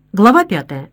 Глава 5.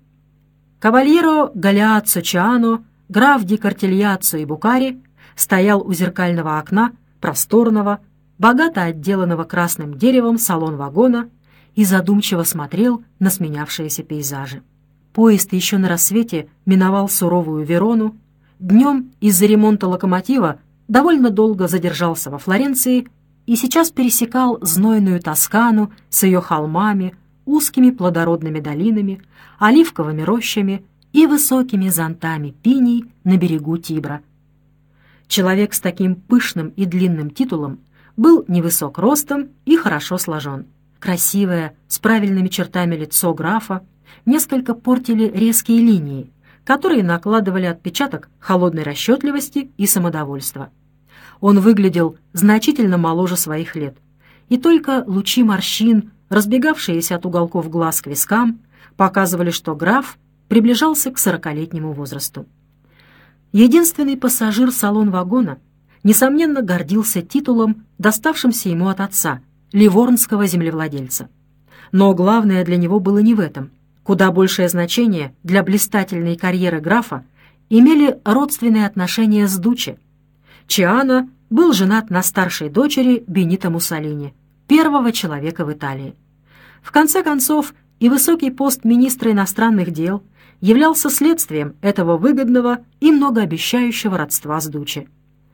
Кавальеро Галеаццо Чиано, граф ди Кортильяццо и Букари, стоял у зеркального окна просторного, богато отделанного красным деревом салон-вагона и задумчиво смотрел на сменявшиеся пейзажи. Поезд еще на рассвете миновал суровую Верону, днем из-за ремонта локомотива довольно долго задержался во Флоренции и сейчас пересекал знойную Тоскану с ее холмами, узкими плодородными долинами, оливковыми рощами и высокими зонтами пиний на берегу Тибра. Человек с таким пышным и длинным титулом был невысок ростом и хорошо сложен. Красивое, с правильными чертами лицо графа несколько портили резкие линии, которые накладывали отпечаток холодной расчетливости и самодовольства. Он выглядел значительно моложе своих лет, и только лучи морщин, разбегавшиеся от уголков глаз к вискам, показывали, что граф приближался к 40-летнему возрасту. Единственный пассажир салон-вагона, несомненно, гордился титулом, доставшимся ему от отца, ливорнского землевладельца. Но главное для него было не в этом. Куда большее значение для блистательной карьеры графа имели родственные отношения с Дуччи. Чиано был женат на старшей дочери Бенито Муссолини, первого человека в Италии. В конце концов, и высокий пост министра иностранных дел являлся следствием этого выгодного и многообещающего родства с Дуччи.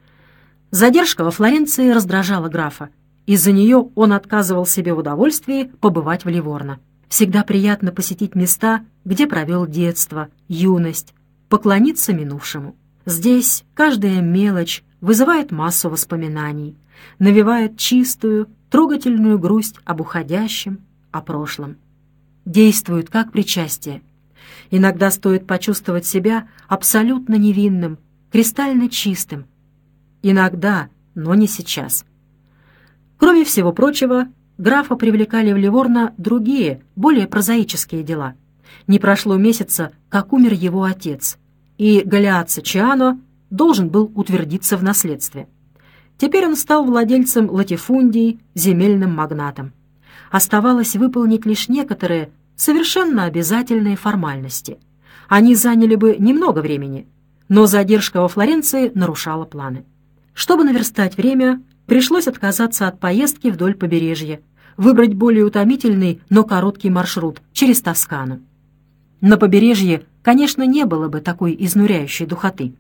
Задержка во Флоренции раздражала графа. Из-за нее он отказывал себе в удовольствии побывать в Ливорно. Всегда приятно посетить места, где провел детство, юность, поклониться минувшему. Здесь каждая мелочь вызывает массу воспоминаний, навевает чистую, трогательную грусть об уходящем, о прошлом. Действует как причастие. Иногда стоит почувствовать себя абсолютно невинным, кристально чистым. Иногда, но не сейчас. Кроме всего прочего, графа привлекали в Ливорно другие, более прозаические дела. Не прошло месяца, как умер его отец, и Галеаццо Чиано должен был утвердиться в наследстве. Теперь он стал владельцем латифундий, земельным магнатом. Оставалось выполнить лишь некоторые совершенно обязательные формальности. Они заняли бы немного времени, но задержка во Флоренции нарушала планы. Чтобы наверстать время, пришлось отказаться от поездки вдоль побережья, выбрать более утомительный, но короткий маршрут через Тоскану. На побережье, конечно, не было бы такой изнуряющей духоты.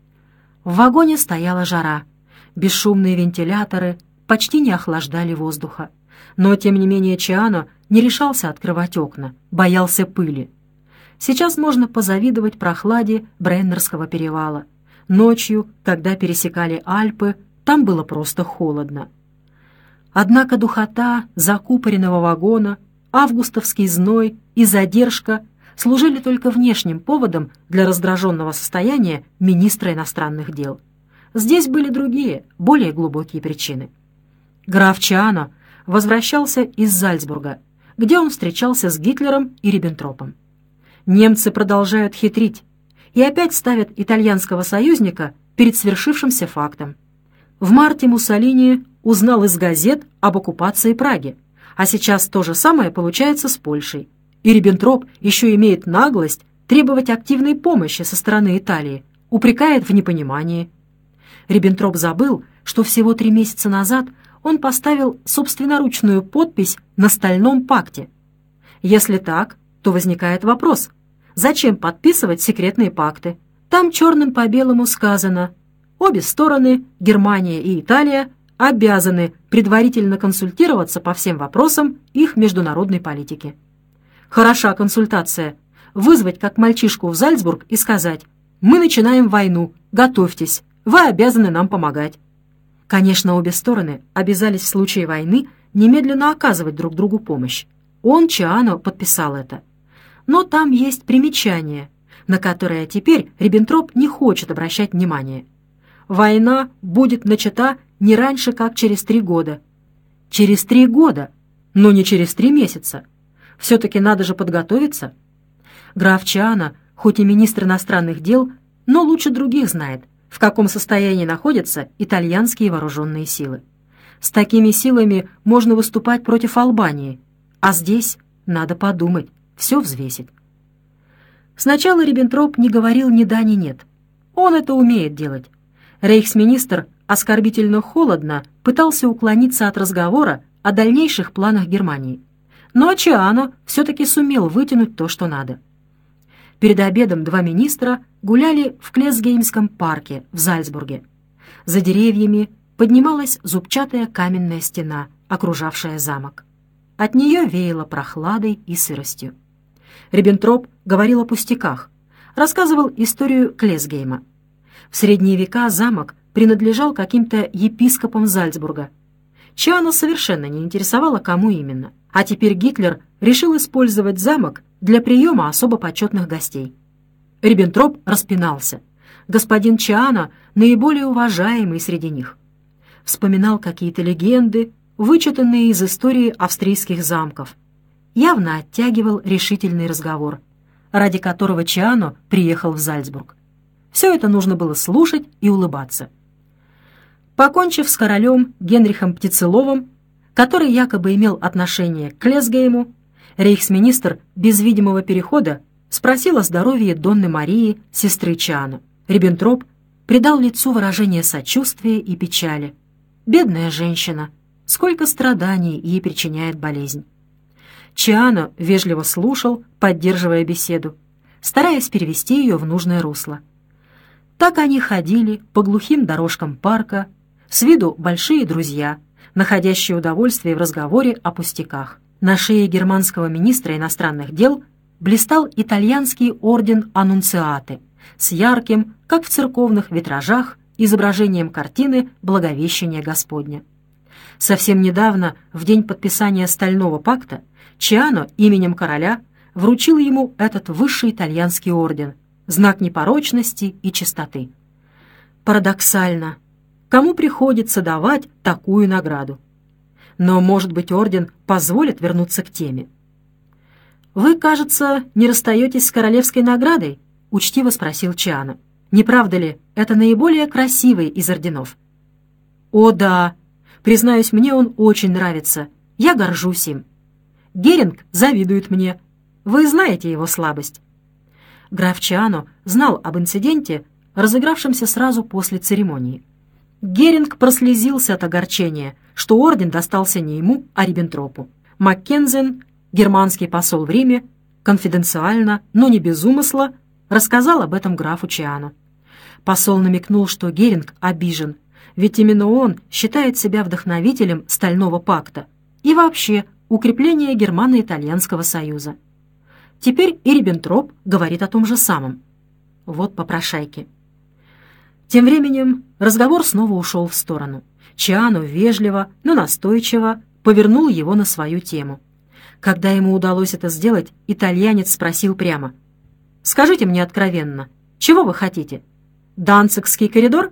В вагоне стояла жара. Бесшумные вентиляторы почти не охлаждали воздуха. Но, тем не менее, Чиано не решался открывать окна, боялся пыли. Сейчас можно позавидовать прохладе Бреннерского перевала. Ночью, когда пересекали Альпы, там было просто холодно. Однако духота закупоренного вагона, августовский зной и задержка служили только внешним поводом для раздраженного состояния министра иностранных дел. Здесь были другие, более глубокие причины. Граф Чиано возвращался из Зальцбурга, где он встречался с Гитлером и Риббентропом. Немцы продолжают хитрить и опять ставят итальянского союзника перед свершившимся фактом. В марте Муссолини узнал из газет об оккупации Праги, а сейчас то же самое получается с Польшей. И Риббентроп еще имеет наглость требовать активной помощи со стороны Италии, упрекает в непонимании. Риббентроп забыл, что всего 3 месяца назад он поставил собственноручную подпись на Стальном пакте. Если так, то возникает вопрос, зачем подписывать секретные пакты? Там черным по белому сказано: обе стороны, Германия и Италия, обязаны предварительно консультироваться по всем вопросам их международной политики. Хороша консультация. Вызвать как мальчишку в Зальцбург и сказать: «Мы начинаем войну, готовьтесь, вы обязаны нам помогать». Конечно, обе стороны обязались в случае войны немедленно оказывать друг другу помощь. Он, Чиано, подписал это. Но там есть примечание, на которое теперь Риббентроп не хочет обращать внимания. Война будет начата не раньше, как через 3 года. Через 3 года, но не через 3 месяца. Все-таки надо же подготовиться. Граф Чиано, хоть и министр иностранных дел, но лучше других знает, в каком состоянии находятся итальянские вооруженные силы. С такими силами можно выступать против Албании, а здесь надо подумать, все взвесить. Сначала Риббентроп не говорил ни да, ни нет. Он это умеет делать. Рейхсминистр оскорбительно холодно пытался уклониться от разговора о дальнейших планах Германии. Но Чиано все-таки сумел вытянуть то, что надо. Перед обедом два министра гуляли в Клесгеймском парке в Зальцбурге. За деревьями поднималась зубчатая каменная стена, окружавшая замок. От нее веяло прохладой и сыростью. Риббентроп говорил о пустяках, рассказывал историю Клесгейма. В средние века замок принадлежал каким-то епископам Зальцбурга. Чиано совершенно не интересовало, кому именно. А теперь Гитлер решил использовать замок для приема особо почетных гостей. Риббентроп распинался. Господин Чиано наиболее уважаемый среди них. Вспоминал какие-то легенды, вычитанные из истории австрийских замков. Явно оттягивал решительный разговор, ради которого Чиано приехал в Зальцбург. Все это нужно было слушать и улыбаться. Покончив с королем Генрихом Птицеловым, который якобы имел отношение к Клесгейму, рейхсминистр без видимого перехода спросил о здоровье Донны Марии, сестры Чиано. Риббентроп придал лицу выражение сочувствия и печали. Бедная женщина, сколько страданий ей причиняет болезнь. Чиано вежливо слушал, поддерживая беседу, стараясь перевести ее в нужное русло. Так они ходили по глухим дорожкам парка, с виду большие друзья, находящие удовольствие в разговоре о пустяках. На шее германского министра иностранных дел блистал итальянский орден Аннунциаты с ярким, как в церковных витражах, изображением картины Благовещения Господня. Совсем недавно, в день подписания Стального пакта, Чиано именем короля вручил ему этот высший итальянский орден, знак непорочности и чистоты. Парадоксально, кому приходится давать такую награду? Но, может быть, орден позволит вернуться к теме. «Вы, кажется, не расстаетесь с королевской наградой?» — учтиво спросил Чиано. «Не правда ли, это наиболее красивый из орденов?» «О, да! Признаюсь, мне он очень нравится. Я горжусь им. Геринг завидует мне. Вы знаете его слабость». Граф Чиано знал об инциденте, разыгравшемся сразу после церемонии. Геринг прослезился от огорчения, что орден достался не ему, а Риббентропу. Маккензен, германский посол в Риме, конфиденциально, но не без умысла, рассказал об этом графу Чиано. Посол намекнул, что Геринг обижен, ведь именно он считает себя вдохновителем Стального пакта и вообще укрепления Германо-Итальянского союза. Теперь и Риббентроп говорит о том же самом. Вот попрошайки. Тем временем разговор снова ушел в сторону. Чиано вежливо, но настойчиво повернул его на свою тему. Когда ему удалось это сделать, итальянец спросил прямо: «Скажите мне откровенно, чего вы хотите? Данцигский коридор?»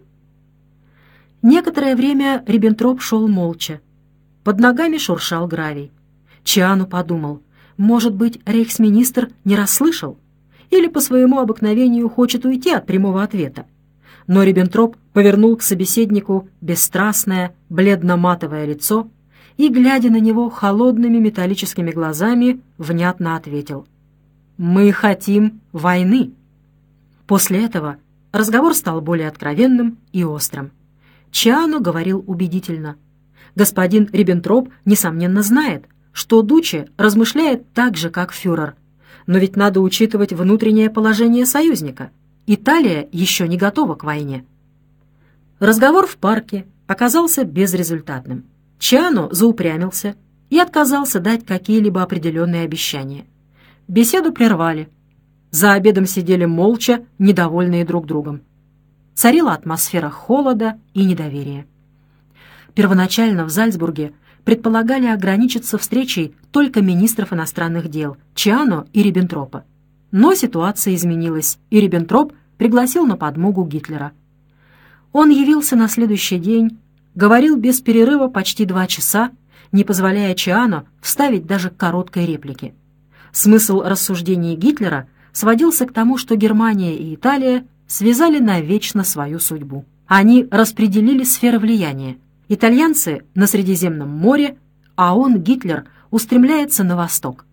Некоторое время Риббентроп шел молча. Под ногами шуршал гравий. Чиано подумал, может быть, рейхсминистр не расслышал или по своему обыкновению хочет уйти от прямого ответа. Но Риббентроп повернул к собеседнику бесстрастное, бледно-матовое лицо и, глядя на него холодными металлическими глазами, внятно ответил: «Мы хотим войны». После этого разговор стал более откровенным и острым. Чиано говорил убедительно. Господин Риббентроп, несомненно, знает, что Дуче размышляет так же, как фюрер. Но ведь надо учитывать внутреннее положение союзника. Италия еще не готова к войне. Разговор в парке оказался безрезультатным. Чиано заупрямился и отказался дать какие-либо определенные обещания. Беседу прервали. За обедом сидели молча, недовольные друг другом. Царила атмосфера холода и недоверия. Первоначально в Зальцбурге предполагали ограничиться встречей только министров иностранных дел Чиано и Риббентропа. Но ситуация изменилась, и Риббентроп пригласил на подмогу Гитлера. Он явился на следующий день, говорил без перерыва почти 2 часа, не позволяя Чиано вставить даже короткой реплики. Смысл рассуждений Гитлера сводился к тому, что Германия и Италия связали навечно свою судьбу. Они распределили сферы влияния. Итальянцы на Средиземном море, а он, Гитлер, устремляется на восток.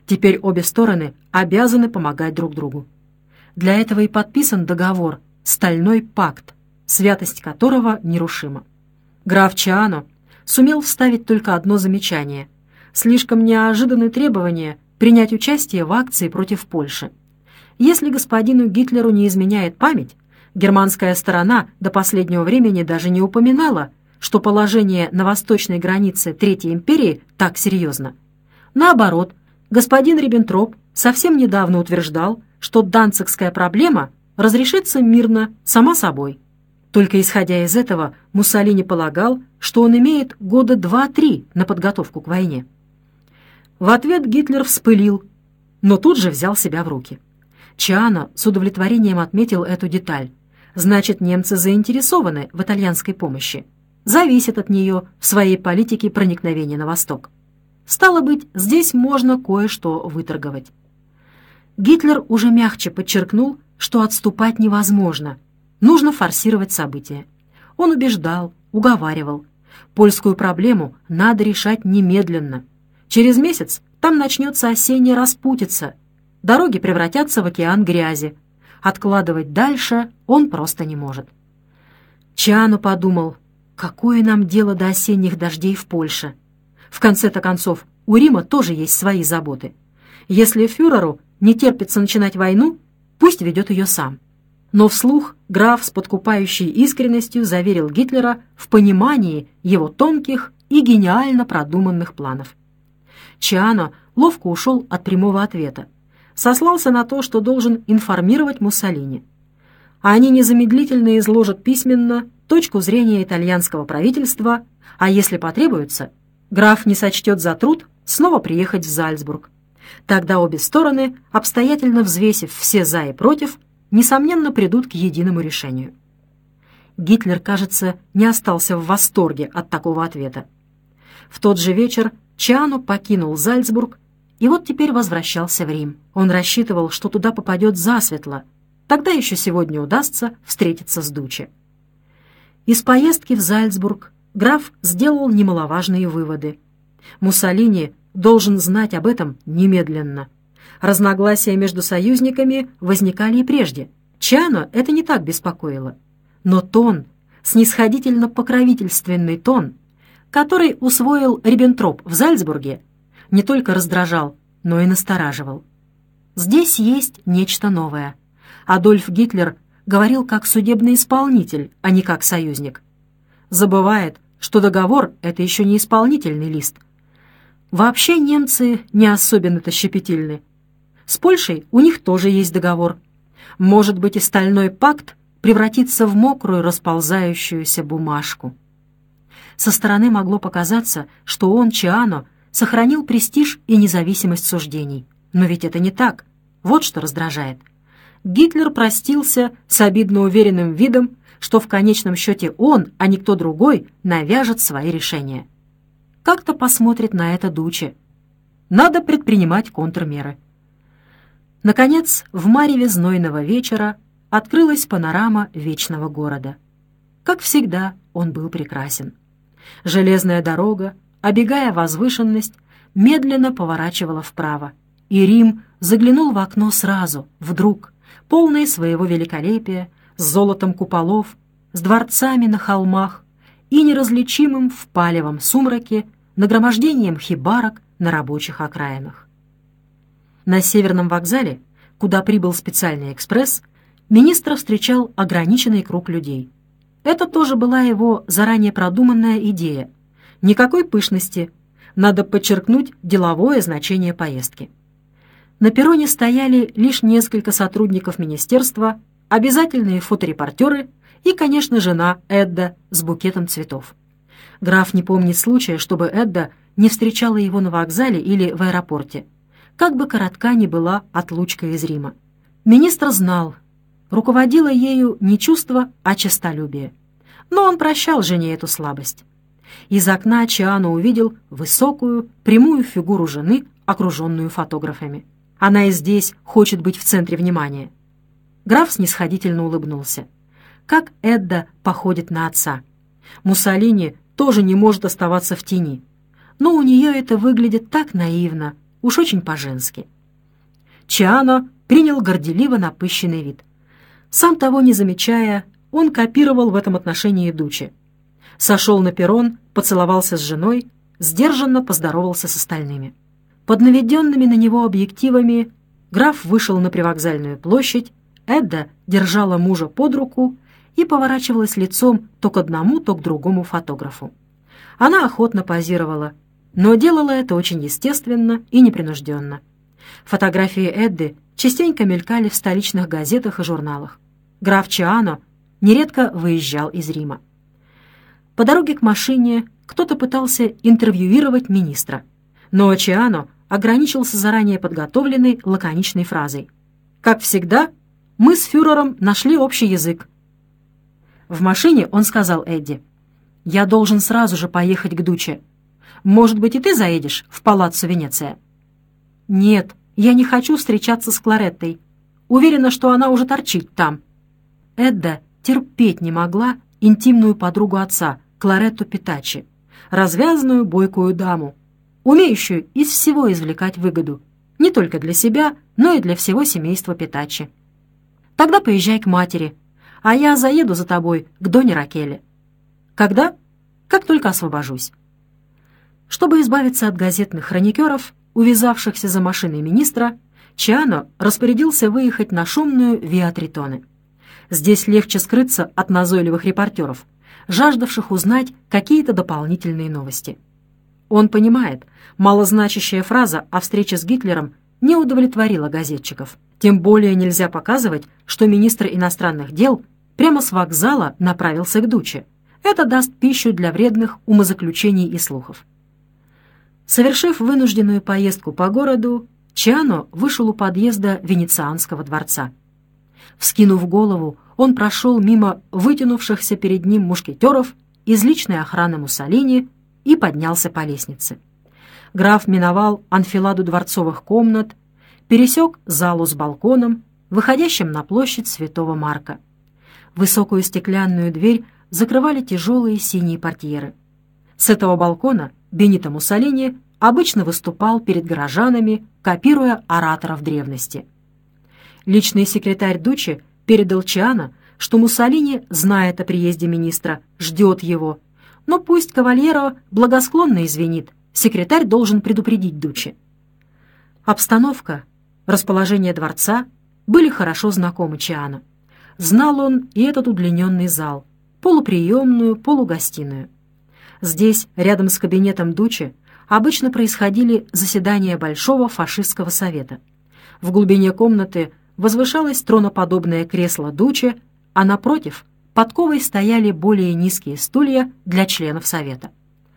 Теперь обе стороны обязаны помогать друг другу. Для этого и подписан договор, стальной пакт, святость которого нерушима. Граф Чиано сумел вставить только одно замечание: слишком неожиданное требование принять участие в акции против Польши. Если господину Гитлеру не изменяет память, германская сторона до последнего времени даже не упоминала, что положение на восточной границе Третьей империи так серьезно. Наоборот, господин Риббентроп совсем недавно утверждал, что данцигская проблема разрешится мирно, сама собой. Только исходя из этого, Муссолини полагал, что он имеет года 2-3 на подготовку к войне. В ответ Гитлер вспылил, но тут же взял себя в руки. Чиано с удовлетворением отметил эту деталь. Значит, немцы заинтересованы в итальянской помощи, зависят от нее в своей политике проникновения на восток. Стало быть, здесь можно кое-что выторговать. Гитлер уже мягче подчеркнул, что отступать невозможно, нужно форсировать события. Он убеждал, уговаривал. Польскую проблему надо решать немедленно. Через месяц там начнется осенняя распутица, дороги превратятся в океан грязи. Откладывать дальше он просто не может. Чиано подумал, какое нам дело до осенних дождей в Польше? В конце-то концов, у Рима тоже есть свои заботы. Если фюреру не терпится начинать войну, пусть ведет ее сам. Но вслух граф с подкупающей искренностью заверил Гитлера в понимании его тонких и гениально продуманных планов. Чиано ловко ушел от прямого ответа, сослался на то, что должен информировать Муссолини. Они незамедлительно изложат письменно точку зрения итальянского правительства, а если потребуется, граф не сочтет за труд снова приехать в Зальцбург. Тогда обе стороны, обстоятельно взвесив все «за» и «против», несомненно придут к единому решению. Гитлер, кажется, не остался в восторге от такого ответа. В тот же вечер Чиано покинул Зальцбург и вот теперь возвращался в Рим. Он рассчитывал, что туда попадет засветло. Тогда еще сегодня удастся встретиться с Дуччи. Из поездки в Зальцбург граф сделал немаловажные выводы. Муссолини должен знать об этом немедленно. Разногласия между союзниками возникали и прежде. Чиано это не так беспокоило. Но тон, снисходительно-покровительственный тон, который усвоил Риббентроп в Зальцбурге, не только раздражал, но и настораживал. Здесь есть нечто новое. Адольф Гитлер говорил как судебный исполнитель, а не как союзник. Забывает, что договор — это еще не исполнительный лист. Вообще немцы не особенно-то щепетильны. С Польшей у них тоже есть договор. Может быть, и стальной пакт превратится в мокрую расползающуюся бумажку. Со стороны могло показаться, что он, Чиано, сохранил престиж и независимость суждений. Но ведь это не так. Вот что раздражает. Гитлер простился с обидно уверенным видом, что в конечном счете он, а не кто другой, навяжет свои решения. Как-то посмотрит на это Дуччи. Надо предпринимать контрмеры. Наконец, в мареве знойного вечера открылась панорама вечного города. Как всегда, он был прекрасен. Железная дорога, обегая возвышенность, медленно поворачивала вправо, и Рим заглянул в окно сразу, вдруг, полный своего великолепия, с золотом куполов, с дворцами на холмах и неразличимым в палевом сумраке нагромождением хибарок на рабочих окраинах. На Северном вокзале, куда прибыл специальный экспресс, министра встречал ограниченный круг людей. Это тоже была его заранее продуманная идея. Никакой пышности, надо подчеркнуть деловое значение поездки. На перроне стояли лишь несколько сотрудников министерства, обязательные фоторепортеры и, конечно, жена Эдда с букетом цветов. Граф не помнит случая, чтобы Эдда не встречала его на вокзале или в аэропорте, как бы коротка ни была отлучка из Рима. Министр знал, руководило ею не чувство, а честолюбие. Но он прощал жене эту слабость. Из окна Чиано увидел высокую, прямую фигуру жены, окруженную фотографами. Она и здесь хочет быть в центре внимания. Граф снисходительно улыбнулся. Как Эдда походит на отца. Муссолини тоже не может оставаться в тени. Но у нее это выглядит так наивно, уж очень по-женски. Чиано принял горделиво напыщенный вид. Сам того не замечая, он копировал в этом отношении Дуччи. Сошел на перрон, поцеловался с женой, сдержанно поздоровался с остальными. Под наведенными на него объективами граф вышел на привокзальную площадь, Эдда держала мужа под руку и поворачивалась лицом то к одному, то к другому фотографу. Она охотно позировала, но делала это очень естественно и непринужденно. Фотографии Эдды частенько мелькали в столичных газетах и журналах. Граф Чиано нередко выезжал из Рима. По дороге к машине кто-то пытался интервьюировать министра, но Чиано ограничился заранее подготовленной лаконичной фразой. «Как всегда, мы с фюрером нашли общий язык». В машине он сказал Эдди: «Я должен сразу же поехать к Дуччи. Может быть, и ты заедешь в Палаццо Венеция?» «Нет, я не хочу встречаться с Клареттой. Уверена, что она уже торчит там». Эдда терпеть не могла интимную подругу отца, Кларетту Питачи, развязную бойкую даму, умеющую из всего извлекать выгоду, не только для себя, но и для всего семейства Питачи. «Тогда поезжай к матери, а я заеду за тобой к Доне Ракеле». «Когда?» «Как только освобожусь». Чтобы избавиться от газетных хроникеров, увязавшихся за машиной министра, Чиано распорядился выехать на шумную Виа Тритоне. Здесь легче скрыться от назойливых репортеров, жаждавших узнать какие-то дополнительные новости. Он понимает, малозначащая фраза о встрече с Гитлером не удовлетворила газетчиков. Тем более нельзя показывать, что министр иностранных дел прямо с вокзала направился к Дуччи. Это даст пищу для вредных умозаключений и слухов. Совершив вынужденную поездку по городу, Чиано вышел у подъезда Венецианского дворца. Вскинув голову, он прошел мимо вытянувшихся перед ним мушкетеров из личной охраны Муссолини и поднялся по лестнице. Граф миновал анфиладу дворцовых комнат, пересек залу с балконом, выходящим на площадь Святого Марка. Высокую стеклянную дверь закрывали тяжелые синие портьеры. С этого балкона Бенито Муссолини обычно выступал перед горожанами, копируя ораторов древности. Личный секретарь Дуччи передал Чиано, что Муссолини знает о приезде министра, ждет его, но пусть Кавальеро благосклонно извинит, секретарь должен предупредить Дуччи. Обстановка, расположение дворца были хорошо знакомы Чиано. Знал он и этот удлиненный зал, полуприемную, полугостиную. Здесь, рядом с кабинетом Дуччи, обычно происходили заседания Большого фашистского совета. В глубине комнаты возвышалось троноподобное кресло Дуччи, а напротив подковой стояли более низкие стулья для членов совета.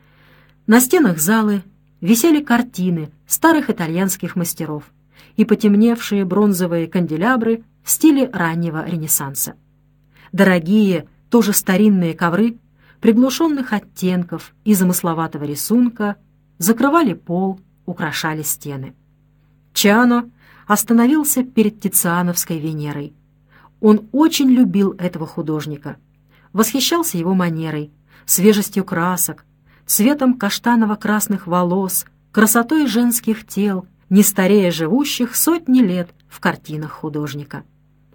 На стенах залы висели картины старых итальянских мастеров и потемневшие бронзовые канделябры в стиле раннего Ренессанса. Дорогие, тоже старинные ковры приглушенных оттенков и замысловатого рисунка закрывали пол, украшали стены. Чиано остановился перед Тициановской Венерой. Он очень любил этого художника, восхищался его манерой, свежестью красок, цветом каштаново-красных волос, красотой женских тел, не старея живущих сотни лет в картинах художника.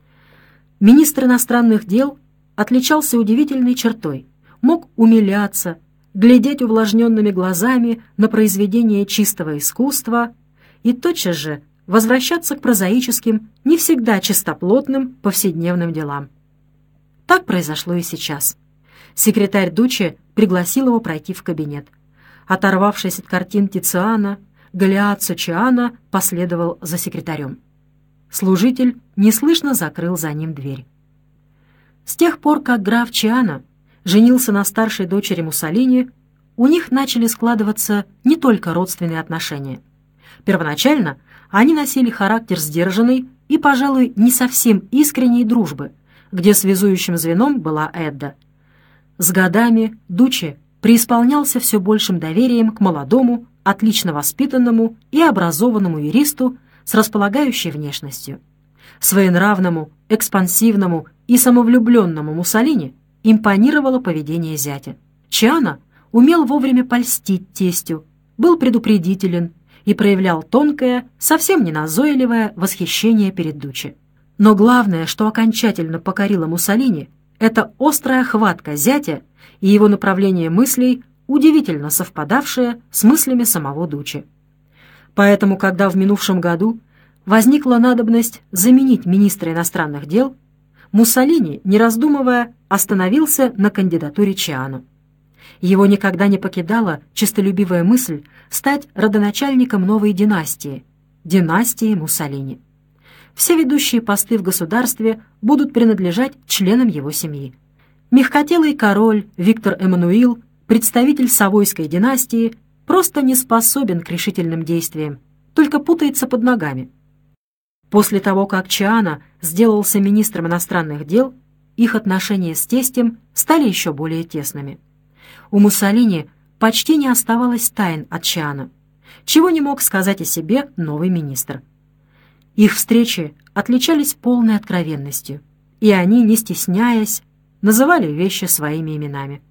Министр иностранных дел отличался удивительной чертой, мог умиляться, глядеть увлажненными глазами на произведение чистого искусства и тотчас же возвращаться к прозаическим, не всегда чистоплотным повседневным делам. Так произошло и сейчас. Секретарь Дуччи пригласил его пройти в кабинет. Оторвавшись от картин Тициана, Галеаццо Чиано последовал за секретарем. Служитель неслышно закрыл за ним дверь. С тех пор, как граф Чиано женился на старшей дочери Муссолини, у них начали складываться не только родственные отношения. Первоначально они носили характер сдержанной и, пожалуй, не совсем искренней дружбы, где связующим звеном была Эдда. С годами Дуччи преисполнялся все большим доверием к молодому, отлично воспитанному и образованному юристу с располагающей внешностью. Своенравному, экспансивному и самовлюбленному Муссолини импонировало поведение зятя. Чиано умел вовремя польстить тестю, был предупредителен и проявлял тонкое, совсем не назойливое восхищение перед Дуччи. Но главное, что окончательно покорило Муссолини, это острая хватка зятя и его направление мыслей, удивительно совпадавшее с мыслями самого Дуччи. Поэтому, когда в минувшем году возникла надобность заменить министра иностранных дел, Муссолини, не раздумывая, остановился на кандидатуре Чиано. Его никогда не покидала честолюбивая мысль стать родоначальником новой династии – династии Муссолини. Все ведущие посты в государстве будут принадлежать членам его семьи. Мягкотелый король Виктор Эммануил, представитель Савойской династии, просто не способен к решительным действиям, только путается под ногами. После того, как Чиано сделался министром иностранных дел, их отношения с тестем стали еще более тесными. У Муссолини почти не оставалось тайн от Чиано, чего не мог сказать о себе новый министр. Их встречи отличались полной откровенностью, и они, не стесняясь, называли вещи своими именами.